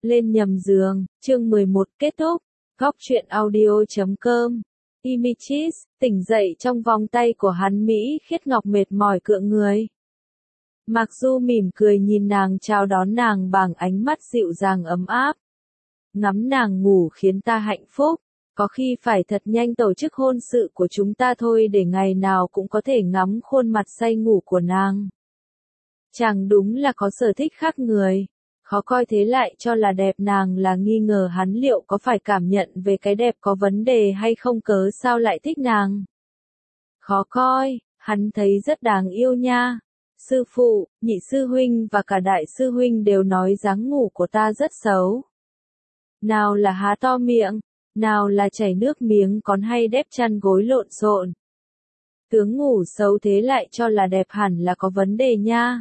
Lên nhầm giường, chương 11 kết thúc. Góc truyện audio.com. Images, tỉnh dậy trong vòng tay của hắn Mỹ Khiết Ngọc mệt mỏi cựa người. Mặc dù mỉm cười nhìn nàng chào đón nàng bằng ánh mắt dịu dàng ấm áp. Ngắm nàng ngủ khiến ta hạnh phúc, có khi phải thật nhanh tổ chức hôn sự của chúng ta thôi để ngày nào cũng có thể ngắm khuôn mặt say ngủ của nàng. Chàng đúng là có sở thích khác người. Khó coi thế lại cho là đẹp nàng là nghi ngờ hắn liệu có phải cảm nhận về cái đẹp có vấn đề hay không cớ sao lại thích nàng. Khó coi, hắn thấy rất đáng yêu nha. Sư phụ, nhị sư huynh và cả đại sư huynh đều nói dáng ngủ của ta rất xấu. Nào là há to miệng, nào là chảy nước miếng còn hay đép chăn gối lộn xộn. Tướng ngủ xấu thế lại cho là đẹp hẳn là có vấn đề nha.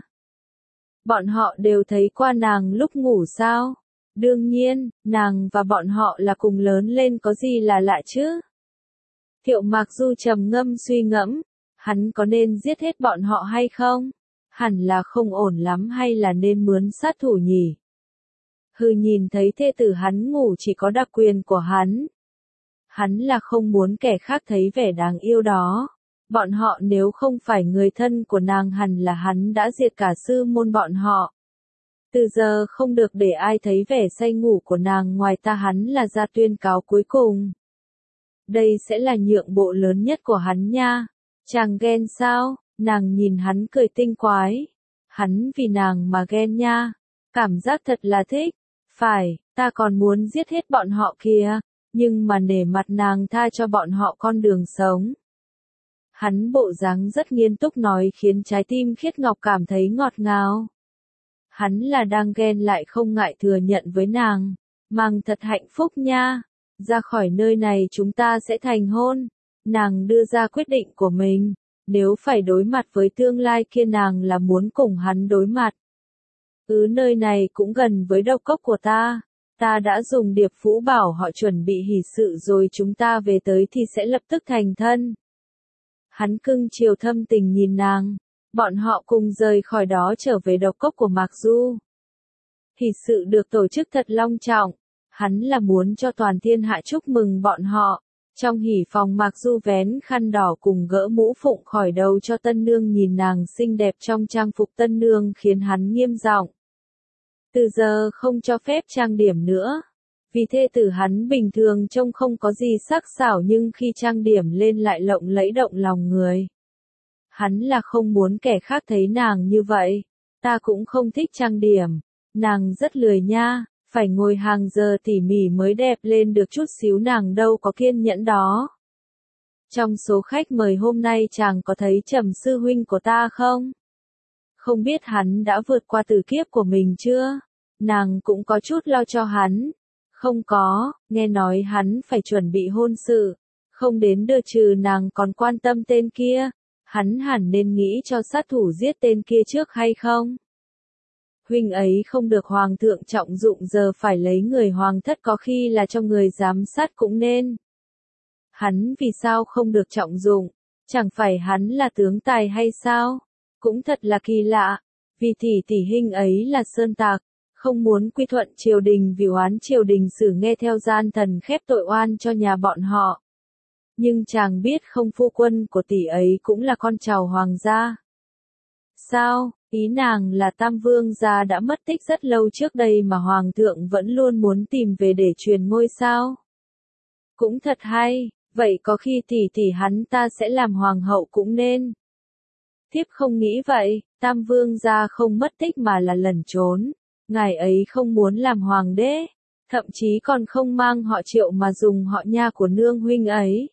Bọn họ đều thấy qua nàng lúc ngủ sao? Đương nhiên, nàng và bọn họ là cùng lớn lên có gì là lạ chứ? Thiệu Mạc Du trầm ngâm suy ngẫm, hắn có nên giết hết bọn họ hay không? Hẳn là không ổn lắm hay là nên mướn sát thủ nhỉ? Hừ, nhìn thấy thê tử hắn ngủ chỉ có đặc quyền của hắn. Hắn là không muốn kẻ khác thấy vẻ đáng yêu đó. Bọn họ nếu không phải người thân của nàng hẳn là hắn đã diệt cả sư môn bọn họ. Từ giờ không được để ai thấy vẻ say ngủ của nàng ngoài ta, hắn là ra tuyên cáo cuối cùng. Đây sẽ là nhượng bộ lớn nhất của hắn nha. Chàng ghen sao? Nàng nhìn hắn cười tinh quái. Hắn vì nàng mà ghen nha. Cảm giác thật là thích. Phải, ta còn muốn giết hết bọn họ kìa. Nhưng mà nể mặt nàng tha cho bọn họ con đường sống. Hắn bộ dáng rất nghiêm túc nói khiến trái tim Khiết Ngọc cảm thấy ngọt ngào. Hắn là đang ghen lại không ngại thừa nhận với nàng. Mang thật hạnh phúc nha. Ra khỏi nơi này chúng ta sẽ thành hôn. Nàng đưa ra quyết định của mình. Nếu phải đối mặt với tương lai kia nàng là muốn cùng hắn đối mặt. Nơi này cũng gần với độc cốc của ta. Ta đã dùng điệp phũ bảo họ chuẩn bị hỷ sự rồi chúng ta về tới thì sẽ lập tức thành thân. Hắn cưng chiều thâm tình nhìn nàng. Bọn họ cùng rời khỏi đó trở về độc cốc của Mạc Du. Hỷ sự được tổ chức thật long trọng. Hắn là muốn cho toàn thiên hạ chúc mừng bọn họ. Trong hỷ phòng Mạc Du vén khăn đỏ cùng gỡ mũ phụng khỏi đầu cho tân nương, nhìn nàng xinh đẹp trong trang phục tân nương khiến hắn nghiêm giọng. Từ giờ không cho phép trang điểm nữa. Vì thê tử hắn bình thường trông không có gì sắc sảo nhưng khi trang điểm lên lại lộng lẫy động lòng người. Hắn là không muốn kẻ khác thấy nàng như vậy. Ta cũng không thích trang điểm. Nàng rất lười nha, phải ngồi hàng giờ tỉ mỉ mới đẹp lên được chút xíu, nàng đâu có kiên nhẫn đó. Trong số khách mời hôm nay chàng có thấy Trầm sư huynh của ta không? Không biết hắn đã vượt qua tử kiếp của mình chưa? Nàng cũng có chút lo cho hắn. Không có, nghe nói hắn phải chuẩn bị hôn sự. Không đến đưa trừ nàng còn quan tâm tên kia. Hắn hẳn nên nghĩ cho sát thủ giết tên kia trước hay không? Huynh ấy không được hoàng thượng trọng dụng, giờ phải lấy người hoàng thất, có khi là cho người giám sát cũng nên. Hắn vì sao không được trọng dụng? Chẳng phải hắn là tướng tài hay sao? Cũng thật là kỳ lạ. Vì tỷ huynh ấy là sơn tạc. Không muốn quy thuận triều đình vì oán triều đình xử, nghe theo gian thần khép tội oan cho nhà bọn họ. Nhưng chàng biết không, phu quân của tỷ ấy cũng là con cháu hoàng gia. Sao, ý nàng là Tam Vương gia đã mất tích rất lâu trước đây mà hoàng thượng vẫn luôn muốn tìm về để truyền ngôi sao? Cũng thật hay, vậy có khi tỷ hắn ta sẽ làm hoàng hậu cũng nên. Thiếp không nghĩ vậy, Tam Vương gia không mất tích mà là lẩn trốn. Ngài ấy không muốn làm hoàng đế, thậm chí còn không mang họ Triệu mà dùng họ Nha của nương huynh ấy.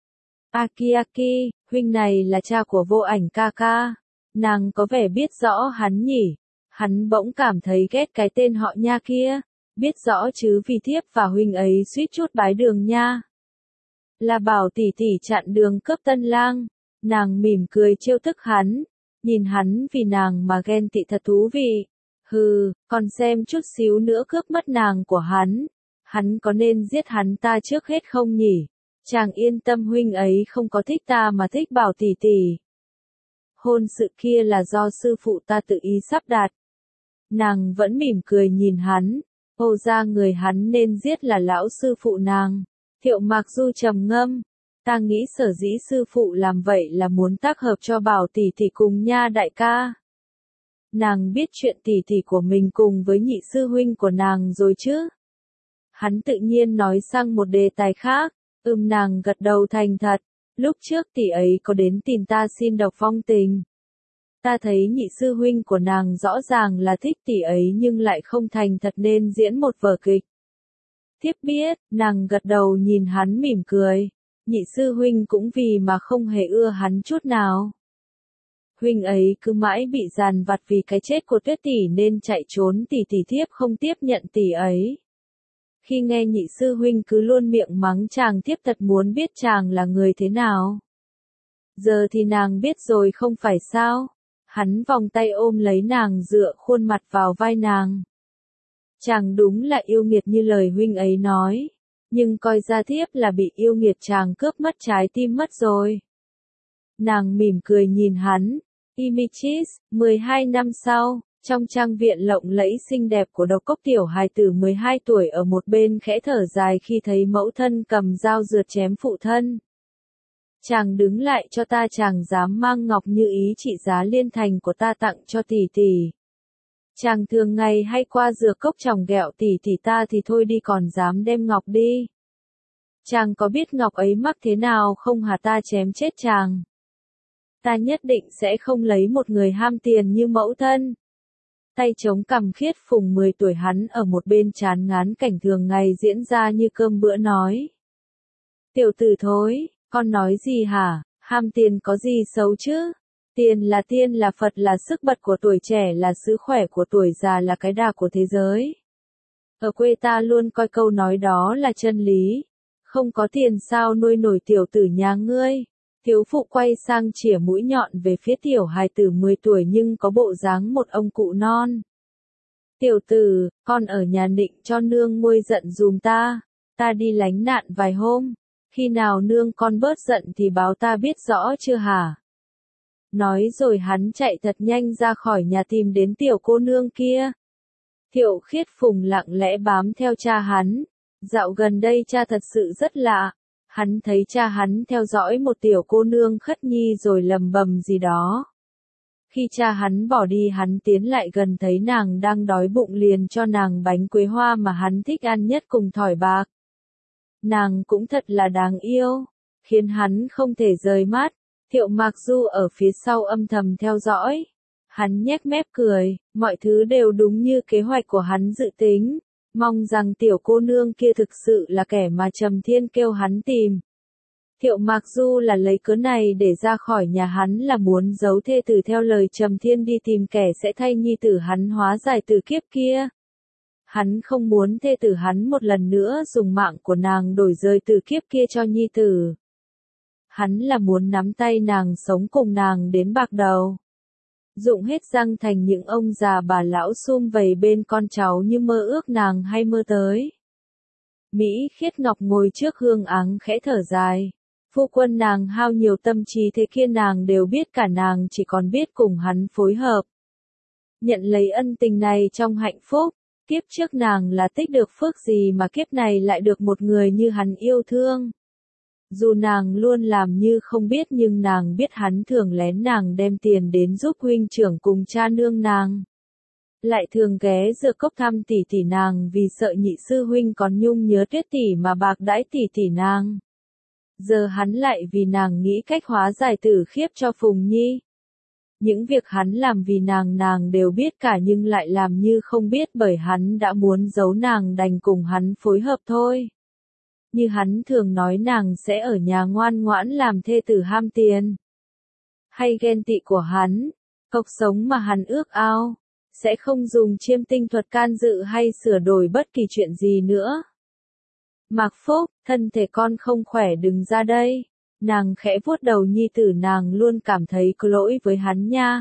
Aki, huynh này là cha của Vô Ảnh ca ca. Nàng có vẻ biết rõ hắn nhỉ. Hắn bỗng cảm thấy ghét cái tên họ Nha kia. Biết rõ chứ, vì thiếp và huynh ấy suýt chút bái đường nha. Là bảo tỷ chặn đường cướp tân lang. Nàng mỉm cười trêu tức hắn. Nhìn hắn vì nàng mà ghen tị thật thú vị. Hừ, còn xem chút xíu nữa cướp mất nàng của hắn. Hắn có nên giết hắn ta trước hết không nhỉ? Chàng yên tâm, huynh ấy không có thích ta mà thích Bảo tỷ. Hôn sự kia là do sư phụ ta tự ý sắp đặt. Nàng vẫn mỉm cười nhìn hắn. Ồ ra người hắn nên giết là lão sư phụ nàng. Thiệu Mạc Du trầm ngâm. Ta nghĩ sở dĩ sư phụ làm vậy là muốn tác hợp cho Bảo tỷ tỷ cùng Nha đại ca. Nàng biết chuyện tỷ tỷ của mình cùng với nhị sư huynh của nàng rồi chứ? Hắn tự nhiên nói sang một đề tài khác. Nàng gật đầu thành thật. Lúc trước tỷ ấy có đến tìm ta xin độc phong tình. Ta thấy nhị sư huynh của nàng rõ ràng là thích tỷ ấy nhưng lại không thành thật nên diễn một vở kịch. Thiếp biết, nàng gật đầu nhìn hắn mỉm cười. Nhị sư huynh cũng vì mà không hề ưa hắn chút nào. Huynh ấy cứ mãi bị dằn vặt vì cái chết của Tuyết tỷ nên chạy trốn, tỷ thiếp không tiếp nhận tỷ ấy. Khi nghe nhị sư huynh cứ luôn miệng mắng chàng, thiếp thật muốn biết chàng là người thế nào. Giờ thì nàng biết rồi không phải sao? Hắn vòng tay ôm lấy nàng dựa khuôn mặt vào vai nàng. Chàng đúng là yêu nghiệt như lời huynh ấy nói. Nhưng coi ra thiếp là bị yêu nghiệt chàng cướp mất trái tim mất rồi. Nàng mỉm cười nhìn hắn. Imichis, 12 năm sau, trong trang viện lộng lẫy xinh đẹp của độc cốc tiểu hài tử 12 tuổi ở một bên khẽ thở dài khi thấy mẫu thân cầm dao rượt chém phụ thân. Chàng đứng lại cho ta, chàng dám mang ngọc như ý trị giá liên thành của ta tặng cho tỷ tỷ. Chàng thường ngày hay qua dược cốc chòng ghẹo tỷ tỷ ta thì thôi đi, còn dám đem ngọc đi. Chàng có biết ngọc ấy mắc thế nào không hả? Ta chém chết chàng. Ta nhất định sẽ không lấy một người ham tiền như mẫu thân. Tay chống cằm Khiết Phùng 10 tuổi hắn ở một bên chán ngán cảnh thường ngày diễn ra như cơm bữa nói. Tiểu tử thối, con nói gì hả? Ham tiền có gì xấu chứ? Tiền là Phật, là sức bật của tuổi trẻ, là sức khỏe của tuổi già, là cái đà của thế giới. Ở quê ta luôn coi câu nói đó là chân lý. Không có tiền sao nuôi nổi tiểu tử nhà ngươi? Thiếu phụ quay sang chỉa mũi nhọn về phía tiểu hài tử 10 tuổi nhưng có bộ dáng một ông cụ non. Tiểu tử, con ở nhà nịnh cho nương nguôi giận dùm ta. Ta đi lánh nạn vài hôm. Khi nào nương con bớt giận thì báo ta biết rõ chưa hả? Nói rồi hắn chạy thật nhanh ra khỏi nhà tìm đến tiểu cô nương kia. Thiệu Khiết Phùng lặng lẽ bám theo cha hắn. Dạo gần đây cha thật sự rất lạ. Hắn thấy cha hắn theo dõi một tiểu cô nương khất nhi rồi lầm bầm gì đó. Khi cha hắn bỏ đi hắn tiến lại gần thấy nàng đang đói bụng liền cho nàng bánh quế hoa mà hắn thích ăn nhất cùng thỏi bạc. Nàng cũng thật là đáng yêu, khiến hắn không thể rời mắt. Thiệu Mạc Du ở phía sau âm thầm theo dõi. Hắn nhếch mép cười, mọi thứ đều đúng như kế hoạch của hắn dự tính. Mong rằng tiểu cô nương kia thực sự là kẻ mà Trầm Thiên kêu hắn tìm. Thiệu Mạc Du là lấy cớ này để ra khỏi nhà hắn, là muốn giấu thê tử theo lời Trầm Thiên đi tìm kẻ sẽ thay nhi tử hắn hóa giải từ kiếp kia. Hắn không muốn thê tử hắn một lần nữa dùng mạng của nàng đổi rời từ kiếp kia cho nhi tử. Hắn là muốn nắm tay nàng sống cùng nàng đến bạc đầu. Dụng hết răng thành những ông già bà lão sum vầy bên con cháu như mơ ước nàng hay mơ tới. Mỹ Khiết Ngọc ngồi trước hương áng khẽ thở dài. Phu quân nàng hao nhiều tâm trí thế kia nàng đều biết, cả nàng chỉ còn biết cùng hắn phối hợp. Nhận lấy ân tình này trong hạnh phúc. Kiếp trước nàng là tích được phước gì mà kiếp này lại được một người như hắn yêu thương. Dù nàng luôn làm như không biết nhưng nàng biết hắn thường lén nàng đem tiền đến giúp huynh trưởng cùng cha nương nàng. Lại thường ghé dược cốc thăm tỷ tỷ nàng vì sợ nhị sư huynh còn nhung nhớ Tuyết tỷ mà bạc đãi tỷ tỷ nàng. Giờ hắn lại vì nàng nghĩ cách hóa giải tử khiếp cho Phùng Nhi. Những việc hắn làm vì nàng đều biết cả nhưng lại làm như không biết, bởi hắn đã muốn giấu nàng đành cùng hắn phối hợp thôi. Như hắn thường nói nàng sẽ ở nhà ngoan ngoãn làm thê tử ham tiền. Hay ghen tị của hắn, cuộc sống mà hắn ước ao, sẽ không dùng chiêm tinh thuật can dự hay sửa đổi bất kỳ chuyện gì nữa. Mạc Phúc, thân thể con không khỏe đừng ra đây. Nàng khẽ vuốt đầu nhi tử, nàng luôn cảm thấy có lỗi với hắn nha.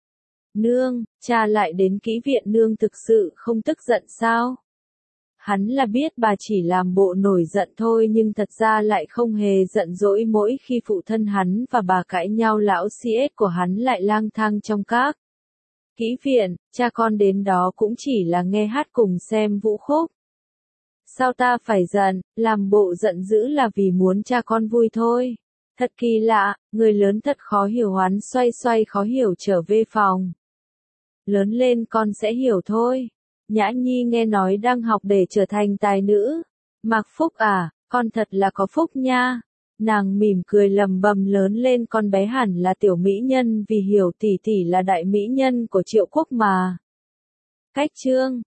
Nương, cha lại đến kỹ viện, nương thực sự không tức giận sao? Hắn là biết bà chỉ làm bộ nổi giận thôi nhưng thật ra lại không hề giận dỗi. Mỗi khi phụ thân hắn và bà cãi nhau lão CS của hắn lại lang thang trong các Kỹ viện, cha con đến đó cũng chỉ là nghe hát cùng xem vũ khúc. Sao ta phải giận, làm bộ giận dữ là vì muốn cha con vui thôi. Thật kỳ lạ, người lớn thật khó hiểu. Hoán xoay xoay khó hiểu trở về phòng. Lớn lên con sẽ hiểu thôi. Nhã Nhi nghe nói đang học để trở thành tài nữ. Mạc Phúc à, con thật là có phúc nha. Nàng mỉm cười lầm bầm, lớn lên con bé hẳn là tiểu mỹ nhân vì hiểu tỷ tỷ là đại mỹ nhân của Triệu Quốc mà. Cách chương